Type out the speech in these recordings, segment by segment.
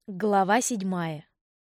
Глава 7.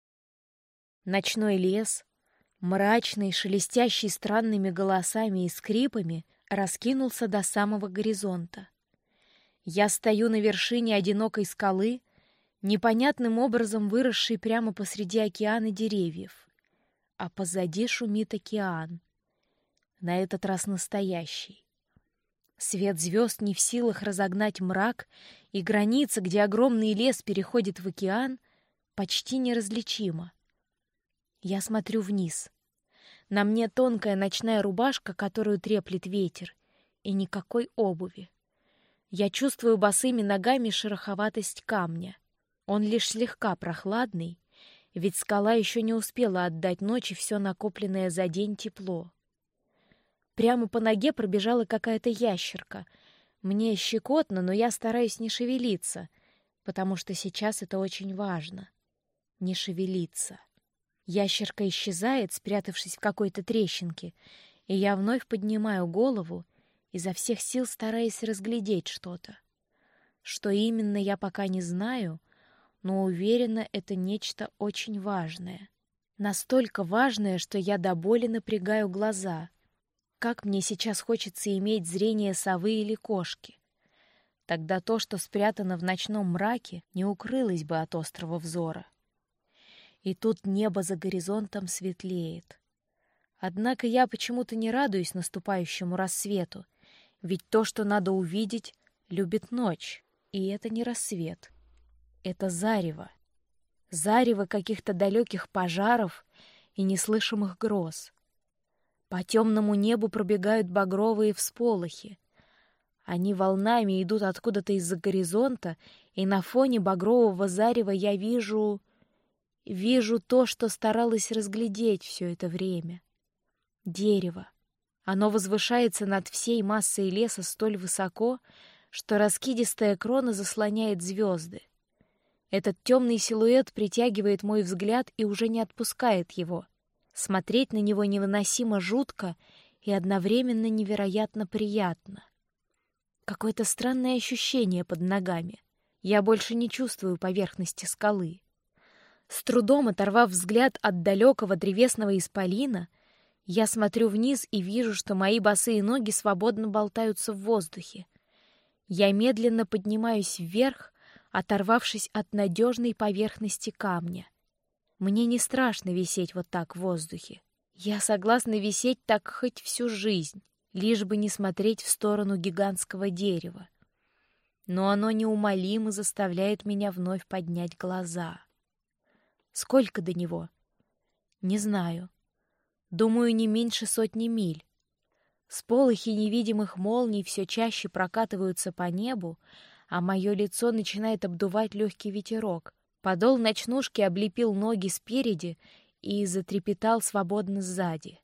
Ночной лес, мрачный, шелестящий странными голосами и скрипами, раскинулся до самого горизонта. Я стою на вершине одинокой скалы, непонятным образом выросшей прямо посреди океана деревьев, а позади шумит океан, на этот раз настоящий. Свет звезд не в силах разогнать мрак, и граница, где огромный лес переходит в океан, почти неразличима. Я смотрю вниз. На мне тонкая ночная рубашка, которую треплет ветер, и никакой обуви. Я чувствую босыми ногами шероховатость камня. Он лишь слегка прохладный, ведь скала еще не успела отдать ночи все накопленное за день тепло. Прямо по ноге пробежала какая-то ящерка. Мне щекотно, но я стараюсь не шевелиться, потому что сейчас это очень важно. Не шевелиться. Ящерка исчезает, спрятавшись в какой-то трещинке, и я вновь поднимаю голову, изо всех сил стараясь разглядеть что-то. Что именно, я пока не знаю, но уверена, это нечто очень важное. Настолько важное, что я до боли напрягаю глаза. Как мне сейчас хочется иметь зрение совы или кошки. Тогда то, что спрятано в ночном мраке, не укрылось бы от острого взора. И тут небо за горизонтом светлеет. Однако я почему-то не радуюсь наступающему рассвету, ведь то, что надо увидеть, любит ночь, и это не рассвет. Это зарево. Зарево каких-то далеких пожаров и неслышимых гроз. По темному небу пробегают багровые всполохи. Они волнами идут откуда-то из-за горизонта, и на фоне багрового зарева я вижу то, что старалась разглядеть все это время. Дерево. Оно возвышается над всей массой леса столь высоко, что раскидистая крона заслоняет звезды. Этот темный силуэт притягивает мой взгляд и уже не отпускает его. Смотреть на него невыносимо жутко и одновременно невероятно приятно. Какое-то странное ощущение под ногами. Я больше не чувствую поверхности скалы. С трудом оторвав взгляд от далекого древесного исполина, я смотрю вниз и вижу, что мои босые ноги свободно болтаются в воздухе. Я медленно поднимаюсь вверх, оторвавшись от надежной поверхности камня. Мне не страшно висеть вот так в воздухе. Я согласна висеть так хоть всю жизнь, лишь бы не смотреть в сторону гигантского дерева. Но оно неумолимо заставляет меня вновь поднять глаза. Сколько до него? Не знаю. Думаю, не меньше 100 миль. Сполохи невидимых молний все чаще прокатываются по небу, а мое лицо начинает обдувать легкий ветерок. Подол ночнушки облепил ноги спереди и затрепетал свободно сзади.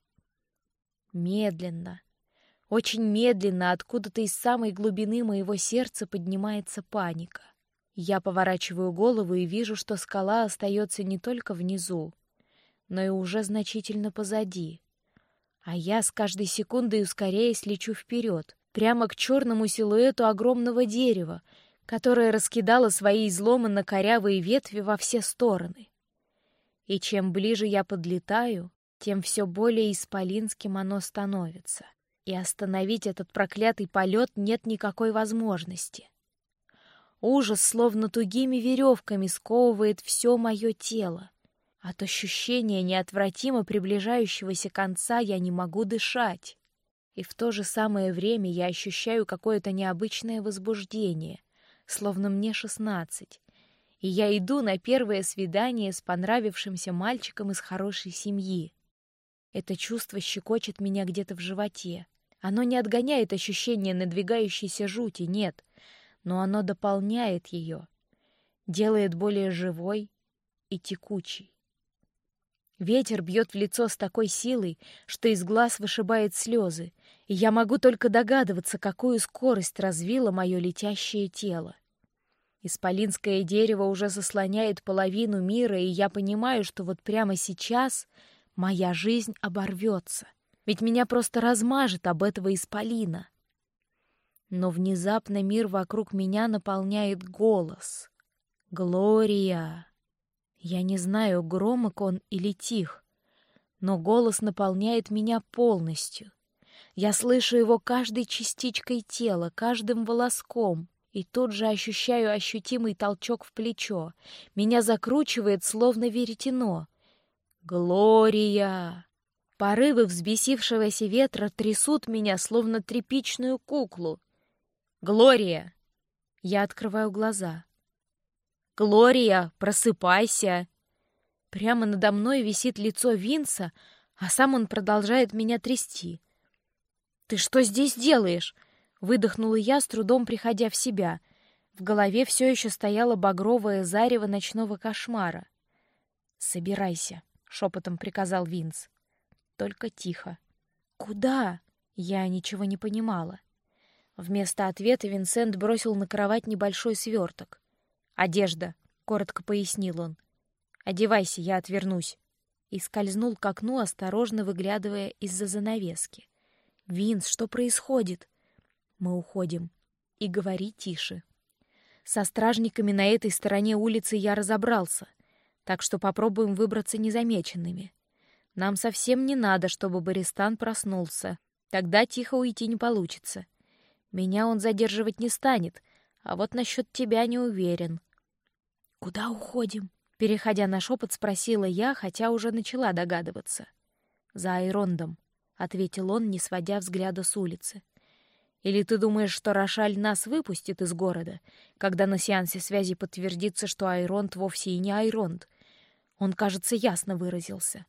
Медленно, очень медленно, откуда-то из самой глубины моего сердца поднимается паника. Я поворачиваю голову и вижу, что скала остается не только внизу, но и уже значительно позади. А я с каждой секундой ускоряясь лечу вперед, прямо к черному силуэту огромного дерева, которая раскидала свои изломанно корявые ветви во все стороны. И чем ближе я подлетаю, тем все более исполинским оно становится. И остановить этот проклятый полет нет никакой возможности. Ужас словно тугими веревками сковывает все мое тело. От ощущения неотвратимо приближающегося конца я не могу дышать. И в то же самое время я ощущаю какое-то необычное возбуждение, словно мне 16, и я иду на первое свидание с понравившимся мальчиком из хорошей семьи. Это чувство щекочет меня где-то в животе. Оно не отгоняет ощущение надвигающейся жути, нет, но оно дополняет ее, делает более живой и текучей. Ветер бьет в лицо с такой силой, что из глаз вышибает слезы, и я могу только догадываться, какую скорость развило мое летящее тело. Исполинское дерево уже заслоняет половину мира, и я понимаю, что вот прямо сейчас моя жизнь оборвется, ведь меня просто размажет об этого исполина. Но внезапно мир вокруг меня наполняет голос. «Глория!» Я не знаю, громок он или тих, но голос наполняет меня полностью. Я слышу его каждой частичкой тела, каждым волоском, и тут же ощущаю ощутимый толчок в плечо. Меня закручивает, словно веретено. «Глория!» Порывы взбесившегося ветра трясут меня, словно тряпичную куклу. «Глория!» Я открываю глаза. «Глория, просыпайся!» Прямо надо мной висит лицо Винса, а сам он продолжает меня трясти. «Ты что здесь делаешь?» — выдохнула я, с трудом приходя в себя. В голове все еще стояло багровое зарево ночного кошмара. «Собирайся», — шепотом приказал Винс. Только тихо. «Куда?» — я ничего не понимала. Вместо ответа Винсент бросил на кровать небольшой сверток. «Одежда», — коротко пояснил он. «Одевайся, я отвернусь». И скользнул к окну, осторожно выглядывая из-за занавески. «Винс, что происходит?» «Мы уходим. И говори тише». Со стражниками на этой стороне улицы я разобрался, так что попробуем выбраться незамеченными. Нам совсем не надо, чтобы Бористан проснулся. Тогда тихо уйти не получится. Меня он задерживать не станет, а вот насчет тебя не уверен». «Куда уходим?» Переходя на шепот, спросила я, хотя уже начала догадываться. «За Айрондом», — ответил он, не сводя взгляда с улицы. «Или ты думаешь, что Рошаль нас выпустит из города, когда на сеансе связи подтвердится, что Айронд вовсе и не Айронд?» Он, кажется, ясно выразился.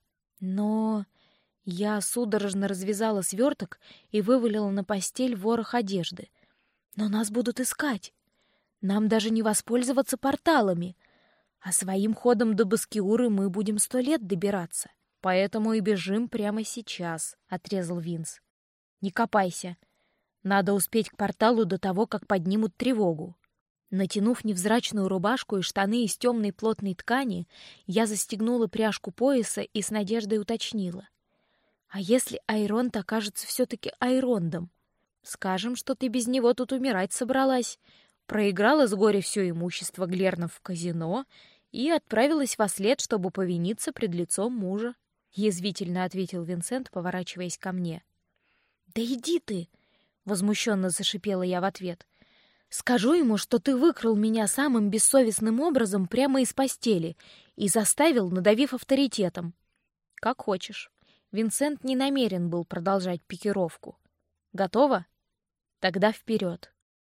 Но я судорожно развязала сверток и вывалила на постель ворох одежды. «Но нас будут искать. Нам даже не воспользоваться порталами. А своим ходом до Баскиуры мы будем 100 лет добираться. Поэтому и бежим прямо сейчас», — отрезал Винс. «Не копайся. Надо успеть к порталу до того, как поднимут тревогу». Натянув невзрачную рубашку и штаны из темной плотной ткани, я застегнула пряжку пояса и с надеждой уточнила. «А если Айронд окажется все-таки Айрондом? Скажем, что ты без него тут умирать собралась, проиграла с горя все имущество Глернов в казино и отправилась во след, чтобы повиниться пред лицом мужа», — язвительно ответил Винсент, поворачиваясь ко мне. «Да иди ты!» — возмущенно зашипела я в ответ. «Скажу ему, что ты выкрал меня самым бессовестным образом прямо из постели и заставил, надавив авторитетом». «Как хочешь». Винсент не намерен был продолжать пикировку. «Готово? Тогда вперед».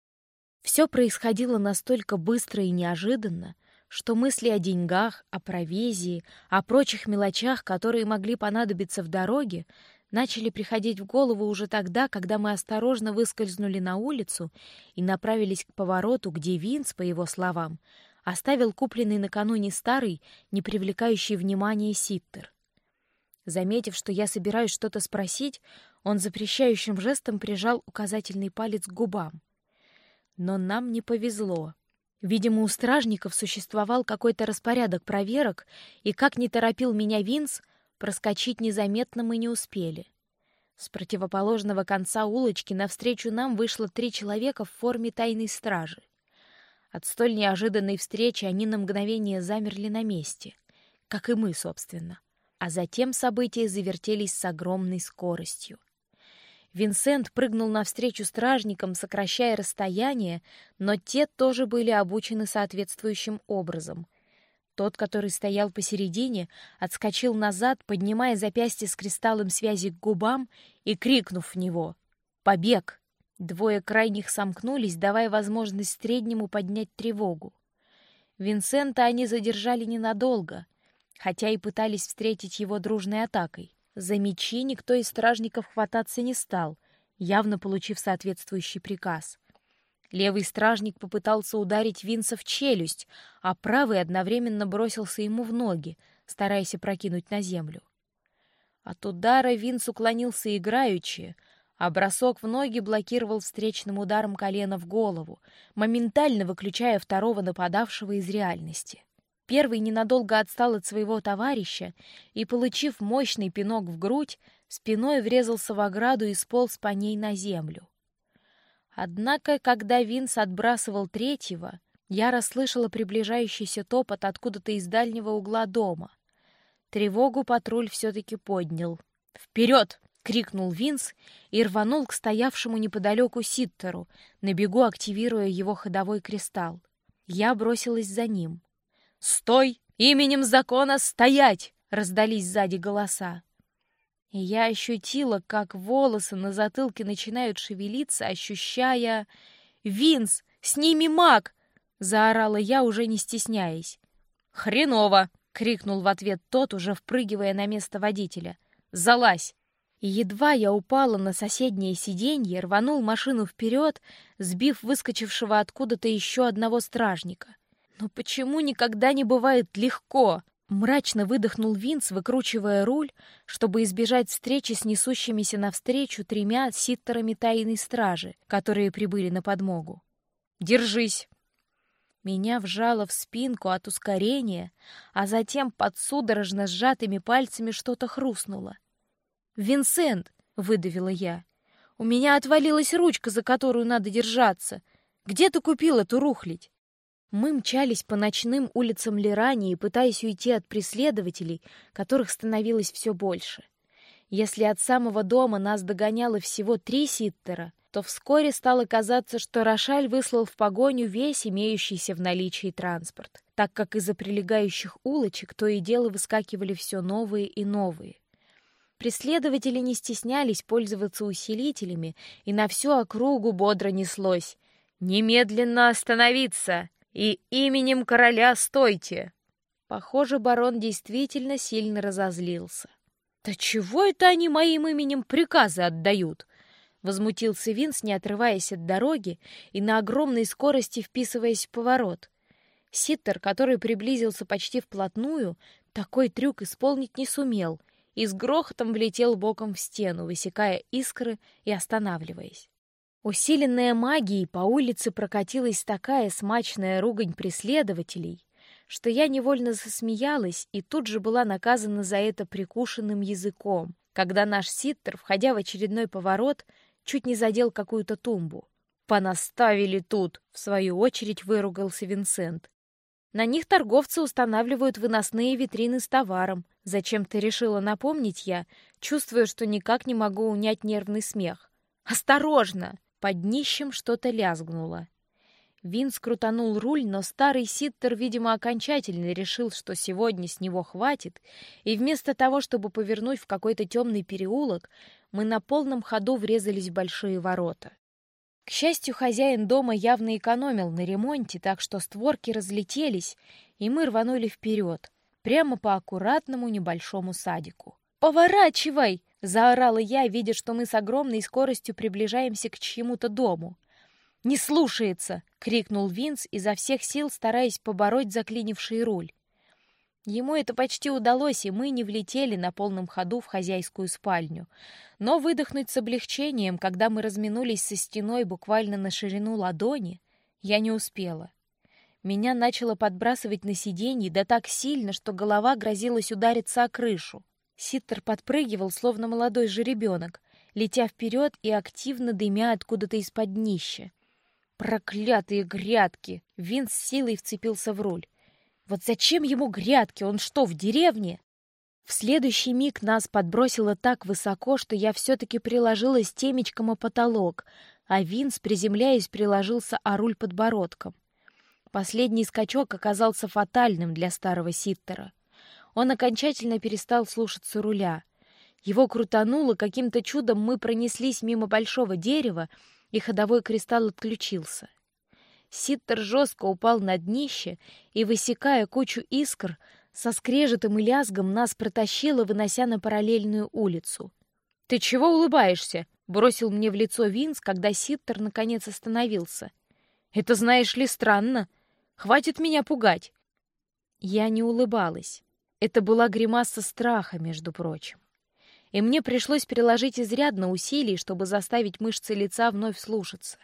Все происходило настолько быстро и неожиданно, что мысли о деньгах, о провизии, о прочих мелочах, которые могли понадобиться в дороге, начали приходить в голову уже тогда, когда мы осторожно выскользнули на улицу и направились к повороту, где Винс, по его словам, оставил купленный накануне старый, не привлекающий внимания ситтер. Заметив, что я собираюсь что-то спросить, он запрещающим жестом прижал указательный палец к губам. Но нам не повезло. Видимо, у стражников существовал какой-то распорядок проверок, и, как ни торопил меня Винс, проскочить незаметно мы не успели. С противоположного конца улочки навстречу нам вышло 3 человека в форме тайной стражи. От столь неожиданной встречи они на мгновение замерли на месте, как и мы, собственно. А затем события завертелись с огромной скоростью. Винсент прыгнул навстречу стражникам, сокращая расстояние, но те тоже были обучены соответствующим образом. Тот, который стоял посередине, отскочил назад, поднимая запястье с кристаллом связи к губам и крикнув в него: «Побег!». 2 крайних сомкнулись, давая возможность среднему поднять тревогу. Винсента они задержали ненадолго, хотя и пытались встретить его дружной атакой. За мечи никто из стражников хвататься не стал, явно получив соответствующий приказ. Левый стражник попытался ударить Винса в челюсть, а правый одновременно бросился ему в ноги, стараясь опрокинуть на землю. От удара Винс уклонился играючи, а бросок в ноги блокировал встречным ударом колена в голову, моментально выключая второго нападавшего из реальности. Первый ненадолго отстал от своего товарища и, получив мощный пинок в грудь, спиной врезался в ограду и сполз по ней на землю. Однако, когда Винс отбрасывал третьего, Я расслышала приближающийся топот откуда-то из дальнего угла дома. Тревогу патруль все-таки поднял. «Вперед!» — крикнул Винс и рванул к стоявшему неподалеку Ситтеру, на бегу активируя его ходовой кристалл. Я бросилась за ним. «Стой! Именем закона стоять!» — раздались сзади голоса. И я ощутила, как волосы на затылке начинают шевелиться, ощущая... «Винс, сними маг!» — заорала я, уже не стесняясь. «Хреново!» — крикнул в ответ тот, уже впрыгивая на место водителя. «Залазь!» И едва я упала на соседнее сиденье, рванул машину вперед, сбив выскочившего откуда-то еще одного стражника. «Но почему никогда не бывает легко?» Мрачно выдохнул Винс, выкручивая руль, чтобы избежать встречи с несущимися навстречу 3 ситтерами тайной стражи, которые прибыли на подмогу. «Держись!» Меня вжало в спинку от ускорения, а затем под судорожно сжатыми пальцами что-то хрустнуло. «Винсент!» — выдавила я. «У меня отвалилась ручка, за которую надо держаться. Где ты купил эту рухлядь?» Мы мчались по ночным улицам Лирании, пытаясь уйти от преследователей, которых становилось все больше. Если от самого дома нас догоняло всего 3 ситтера, то вскоре стало казаться, что Рошаль выслал в погоню весь имеющийся в наличии транспорт, так как из-за прилегающих улочек то и дело выскакивали все новые и новые. Преследователи не стеснялись пользоваться усилителями, и на всю округу бодро неслось: «Немедленно остановиться! И именем короля стойте!» Похоже, барон действительно сильно разозлился. «Да чего это они моим именем приказы отдают?» Возмутился Винс, не отрываясь от дороги и на огромной скорости вписываясь в поворот. Ситтер, который приблизился почти вплотную, такой трюк исполнить не сумел и с грохотом влетел боком в стену, высекая искры и останавливаясь. Усиленная магией, по улице прокатилась такая смачная ругань преследователей, что я невольно засмеялась и тут же была наказана за это прикушенным языком, когда наш ситтер, входя в очередной поворот, чуть не задел какую-то тумбу. «Понаставили тут!» — в свою очередь выругался Винсент. «На них торговцы устанавливают выносные витрины с товаром. Зачем-то решила напомнить я, чувствуя, что никак не могу унять нервный смех. «Осторожно!» Под днищем что-то лязгнуло. Винс крутанул руль, но старый ситтер, видимо, окончательно решил, что сегодня с него хватит, и вместо того, чтобы повернуть в какой-то темный переулок, мы на полном ходу врезались в большие ворота. К счастью, хозяин дома явно экономил на ремонте, так что створки разлетелись, и мы рванули вперед, прямо по аккуратному небольшому садику. «Поворачивай!» — заорала я, видя, что мы с огромной скоростью приближаемся к чьему-то дому. «Не слушается!» — крикнул Винс, изо всех сил стараясь побороть заклинивший руль. Ему это почти удалось, и мы не влетели на полном ходу в хозяйскую спальню. Но выдохнуть с облегчением, когда мы разминулись со стеной буквально на ширину ладони, я не успела. Меня начало подбрасывать на сиденье, да так сильно, что голова грозилась удариться о крышу. Ситтер подпрыгивал, словно молодой жеребенок, летя вперед и активно дымя откуда-то из-под днища. «Проклятые грядки!» Винс с силой вцепился в руль. «Вот зачем ему грядки? Он что, в деревне?» В следующий миг нас подбросило так высоко, что я все-таки приложилась темечком о потолок, а Винс, приземляясь, приложился о руль подбородком. Последний скачок оказался фатальным для старого ситтера. Он окончательно перестал слушаться руля. Его крутануло, каким-то чудом мы пронеслись мимо большого дерева, и ходовой кристалл отключился. Ситтер жестко упал на днище и, высекая кучу искр, со скрежетом и лязгом нас протащило, вынося на параллельную улицу. «Ты чего улыбаешься?» — бросил мне в лицо Винс, когда Ситтер наконец остановился. «Это, знаешь ли, странно. Хватит меня пугать». Я не улыбалась. Это была гримаса страха, между прочим. И мне пришлось приложить изрядно усилий, чтобы заставить мышцы лица вновь слушаться.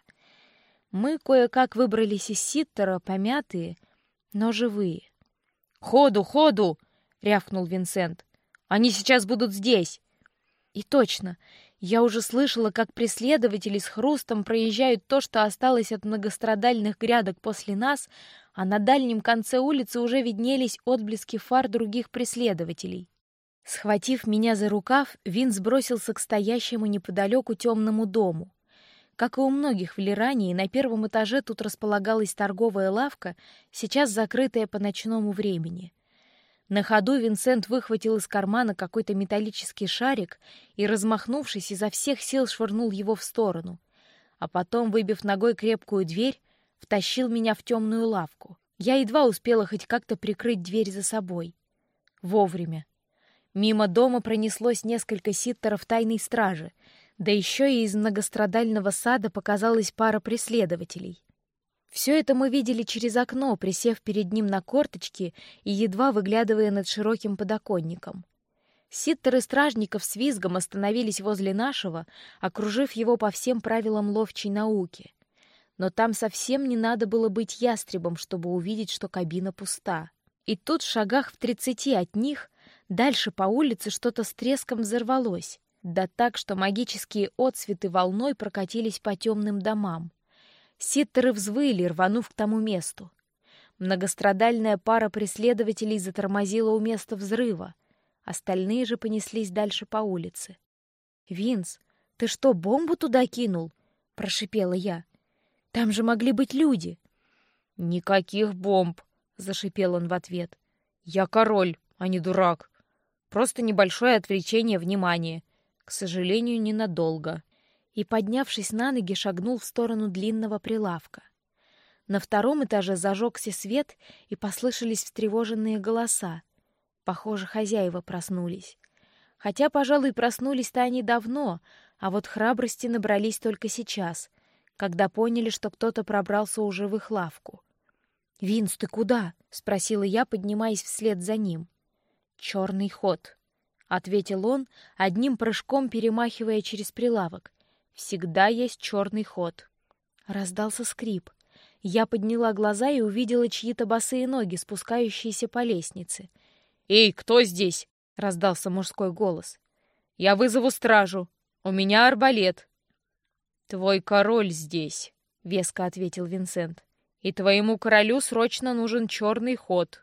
Мы кое-как выбрались из ситтера, помятые, но живые. «Ходу, ходу!» — рявкнул Винсент. «Они сейчас будут здесь!» И точно, Я уже слышала, как преследователи с хрустом проезжают то, что осталось от многострадальных грядок после нас, а на дальнем конце улицы уже виднелись отблески фар других преследователей. Схватив меня за рукав, Винс бросился к стоящему неподалеку темному дому. Как и у многих в Лирании, на первом этаже тут располагалась торговая лавка, сейчас закрытая по ночному времени. На ходу Винсент выхватил из кармана какой-то металлический шарик и, размахнувшись, изо всех сил швырнул его в сторону, а потом, выбив ногой крепкую дверь, втащил меня в темную лавку. Я едва успела хоть как-то прикрыть дверь за собой. Вовремя. Мимо дома пронеслось несколько ситтеров тайной стражи, да еще и из многострадального сада показалась пара преследователей. Все это мы видели через окно, присев перед ним на корточки и едва выглядывая над широким подоконником. Ситтеры стражников с визгом остановились возле нашего, окружив его по всем правилам ловчей науки. Но там совсем не надо было быть ястребом, чтобы увидеть, что кабина пуста. И тут, в шагах в 30 от них, дальше по улице что-то с треском взорвалось, да так, что магические отсветы волной прокатились по темным домам. Ситтеры взвыли, рванув к тому месту. Многострадальная пара преследователей затормозила у места взрыва. Остальные же понеслись дальше по улице. «Винс, ты что, бомбу туда кинул?» — прошипела я. «Там же могли быть люди». «Никаких бомб!» — зашипел он в ответ. «Я король, а не дурак. Просто небольшое отвлечение внимания. К сожалению, ненадолго». И, поднявшись на ноги, шагнул в сторону длинного прилавка. На втором этаже зажегся свет, и послышались встревоженные голоса. Похоже, хозяева проснулись. Хотя, пожалуй, проснулись-то они давно, а вот храбрости набрались только сейчас, когда поняли, что кто-то пробрался уже в их лавку. «Винс, ты куда?» — спросила я, поднимаясь вслед за ним. «Черный ход», — ответил он, одним прыжком перемахивая через прилавок. «Всегда есть черный ход». Раздался скрип. Я подняла глаза и увидела чьи-то босые ноги, спускающиеся по лестнице. «Эй, кто здесь?» — раздался мужской голос. «Я вызову стражу. У меня арбалет». «Твой король здесь», — веско ответил Винсент. «И твоему королю срочно нужен черный ход».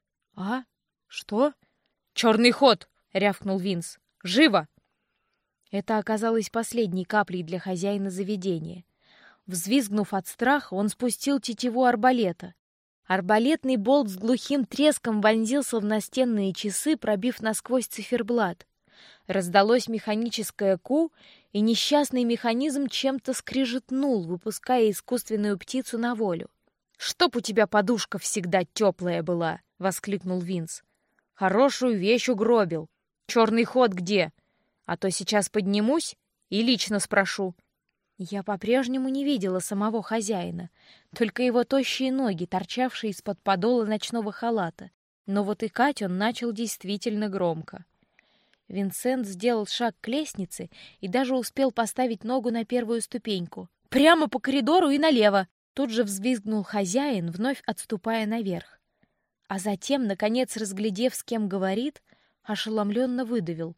«А? Что?» «Черный ход!» — рявкнул Винс. «Живо!» Это оказалось последней каплей для хозяина заведения. Взвизгнув от страха, он спустил тетиву арбалета. Арбалетный болт с глухим треском вонзился в настенные часы, пробив насквозь циферблат. Раздалось механическое ку, и несчастный механизм чем-то скрижетнул, выпуская искусственную птицу на волю. «Чтоб у тебя подушка всегда теплая была!» — воскликнул Винс. «Хорошую вещь угробил. Черный ход где? А то сейчас поднимусь и лично спрошу». Я по-прежнему не видела самого хозяина, только его тощие ноги, торчавшие из-под подола ночного халата. Но вот икать он начал действительно громко. Винсент сделал шаг к лестнице и даже успел поставить ногу на первую ступеньку. «Прямо по коридору и налево!» Тут же взвизгнул хозяин, вновь отступая наверх. А затем, наконец, разглядев, с кем говорит, ошеломленно выдавил: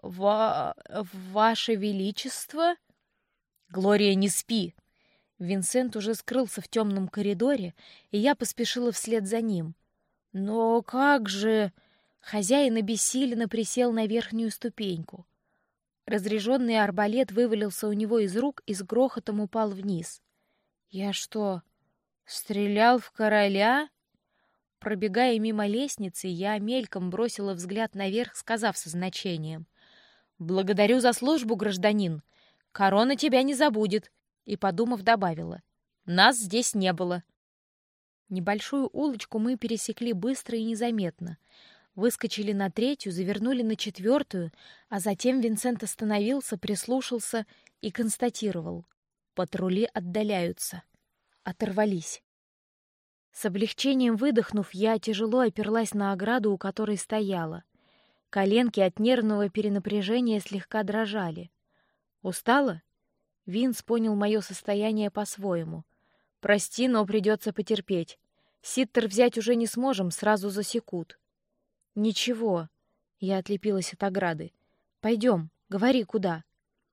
«Ваше Величество?» «Глория, не спи!» Винсент уже скрылся в темном коридоре, и я поспешила вслед за ним. «Но как же...» Хозяин обессиленно присел на верхнюю ступеньку. Разряженный арбалет вывалился у него из рук и с грохотом упал вниз. «Я что, стрелял в короля?» Пробегая мимо лестницы, я мельком бросила взгляд наверх, сказав со значением: «Благодарю за службу, гражданин. Корона тебя не забудет», и, подумав, добавила: «Нас здесь не было». Небольшую улочку мы пересекли быстро и незаметно. Выскочили на третью, завернули на четвертую, а затем Винсент остановился, прислушался и констатировал: патрули отдаляются. Оторвались. С облегчением выдохнув, я тяжело оперлась на ограду, у которой стояла. Коленки от нервного перенапряжения слегка дрожали. «Устала?» Винс понял мое состояние по-своему. «Прости, но придется потерпеть. Ситтер взять уже не сможем, сразу засекут». «Ничего», — я отлепилась от ограды. «Пойдем, говори, куда».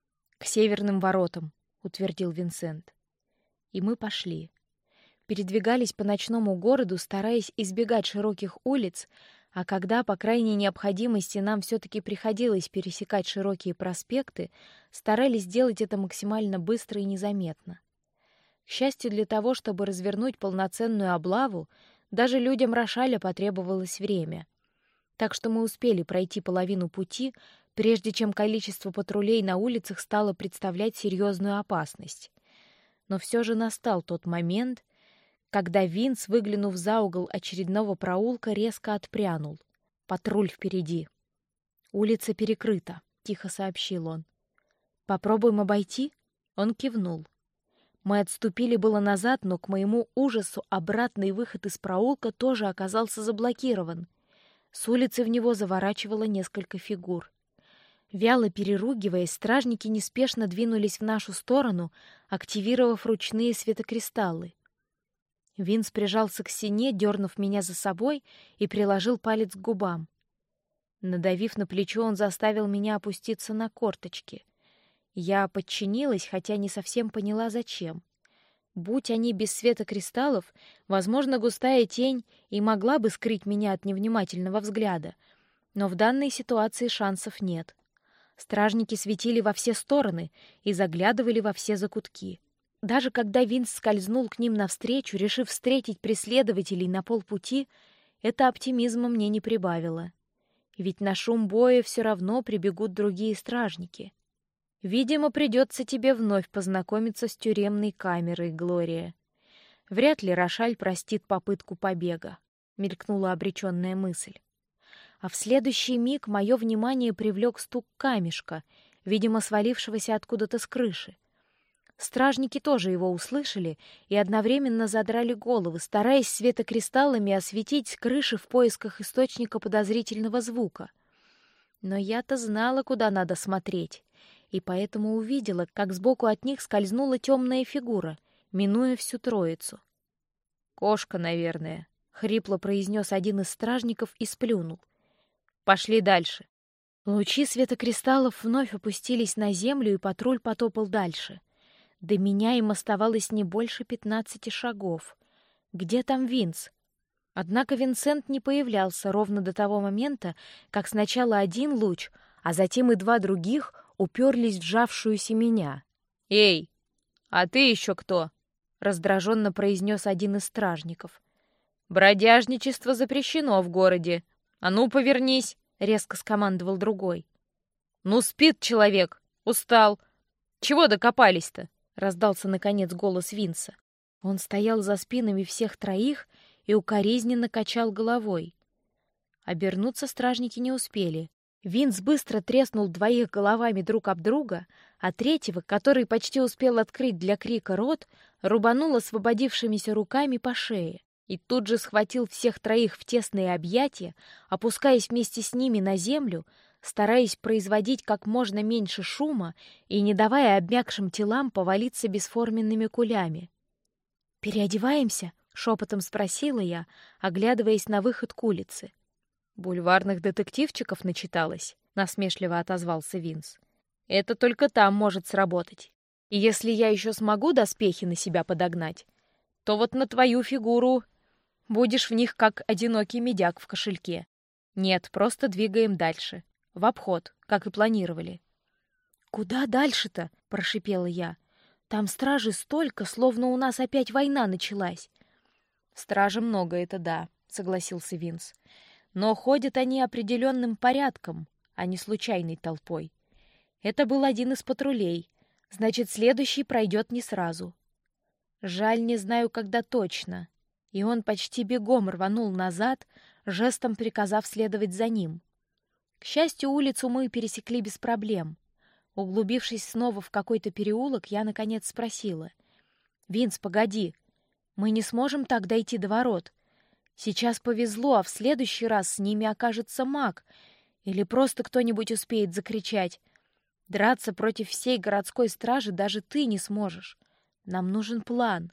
«К северным воротам», — утвердил Винсент. И мы пошли. Передвигались по ночному городу, стараясь избегать широких улиц, а когда по крайней необходимости нам все-таки приходилось пересекать широкие проспекты, старались делать это максимально быстро и незаметно. К счастью, для того, чтобы развернуть полноценную облаву, даже людям Рошаля потребовалось время. Так что мы успели пройти половину пути, прежде чем количество патрулей на улицах стало представлять серьезную опасность. Но все же настал тот момент, когда Винс, выглянув за угол очередного проулка, резко отпрянул. Патруль впереди. «Улица перекрыта», — тихо сообщил он. «Попробуем обойти?» Он кивнул. Мы отступили было назад, но, к моему ужасу, обратный выход из проулка тоже оказался заблокирован. С улицы в него заворачивало несколько фигур. Вяло переругиваясь, стражники неспешно двинулись в нашу сторону, активировав ручные светокристаллы. Винс прижался к стене, дернув меня за собой, и приложил палец к губам. Надавив на плечо, он заставил меня опуститься на корточки. Я подчинилась, хотя не совсем поняла, зачем. Будь они без света кристаллов, возможно, густая тень и могла бы скрыть меня от невнимательного взгляда, но в данной ситуации шансов нет. Стражники светили во все стороны и заглядывали во все закутки. Даже когда Винс скользнул к ним навстречу, решив встретить преследователей на полпути, это оптимизма мне не прибавило. Ведь на шум боя все равно прибегут другие стражники. «Видимо, придется тебе вновь познакомиться с тюремной камерой, Глория. Вряд ли Рошаль простит попытку побега», — мелькнула обреченная мысль. А в следующий миг мое внимание привлек стук камешка, видимо, свалившегося откуда-то с крыши. Стражники тоже его услышали и одновременно задрали головы, стараясь светокристаллами осветить с крыши в поисках источника подозрительного звука. Но я-то знала, куда надо смотреть, и поэтому увидела, как сбоку от них скользнула темная фигура, минуя всю троицу. «Кошка, наверное», — хрипло произнес один из стражников и сплюнул. «Пошли дальше». Лучи светокристаллов вновь опустились на землю, и патруль потопал дальше. До меня им оставалось не больше 15 шагов. Где там Винс? Однако Винсент не появлялся ровно до того момента, как сначала один луч, а затем и два других уперлись в сжавшуюся меня. «Эй, а ты еще кто?» — раздраженно произнес один из стражников. «Бродяжничество запрещено в городе. А ну, повернись!» — резко скомандовал другой. «Ну, спит человек! Устал! Чего докопались-то?» — раздался, наконец, голос Винса. Он стоял за спинами всех троих и укоризненно качал головой. Обернуться стражники не успели. Винс быстро треснул двоих головами друг об друга, а третьего, который почти успел открыть для крика рот, рубанул освободившимися руками по шее и тут же схватил всех троих в тесные объятия, опускаясь вместе с ними на землю, стараясь производить как можно меньше шума и не давая обмякшим телам повалиться бесформенными кулями. «Переодеваемся?» — шепотом спросила я, оглядываясь на выход к улице. «Бульварных детективчиков начиталась», — насмешливо отозвался Винс. «Это только там может сработать. И если я еще смогу доспехи на себя подогнать, то вот на твою фигуру будешь в них как одинокий медяк в кошельке. Нет, просто двигаем дальше. В обход, как и планировали». «Куда дальше-то?» — прошипела я. «Там стражи столько, словно у нас опять война началась». «Стражи много, это да», — согласился Винс. «Но ходят они определенным порядком, а не случайной толпой. Это был один из патрулей, значит, следующий пройдет не сразу. Жаль, не знаю, когда точно». И он почти бегом рванул назад, жестом приказав следовать за ним. К счастью, улицу мы пересекли без проблем. Углубившись снова в какой-то переулок, я, наконец, спросила. «Винс, погоди, мы не сможем так дойти до ворот. Сейчас повезло, а в следующий раз с ними окажется маг. Или просто кто-нибудь успеет закричать. Драться против всей городской стражи даже ты не сможешь. Нам нужен план».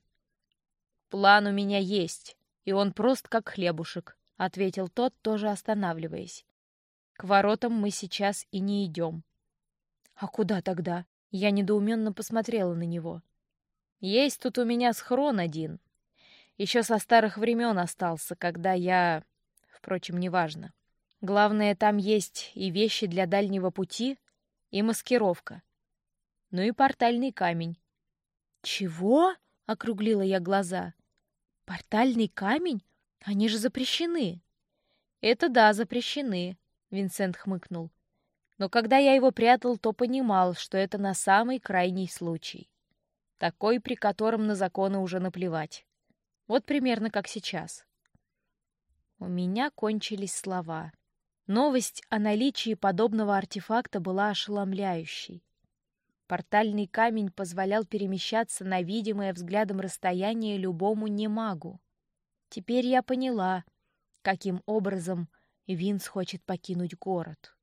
«План у меня есть, и он прост как хлебушек», — ответил тот, тоже останавливаясь. «К воротам мы сейчас и не идем». «А куда тогда?» Я недоуменно посмотрела на него. Есть тут у меня схрон один. Еще со старых времен остался, когда я... Впрочем, неважно. Главное, там есть и вещи для дальнего пути, и маскировка. Ну и портальный камень. «Чего?» — округлила я глаза. «Портальный камень? Они же запрещены». «Это да, запрещены», — Винсент хмыкнул. «Но когда я его прятал, то понимал, что это на самый крайний случай. Такой, при котором на законы уже наплевать. Вот примерно как сейчас». У меня кончились слова. Новость о наличии подобного артефакта была ошеломляющей. Портальный камень позволял перемещаться на видимое взглядом расстояние любому немагу. Теперь я поняла, каким образом Винс хочет покинуть город.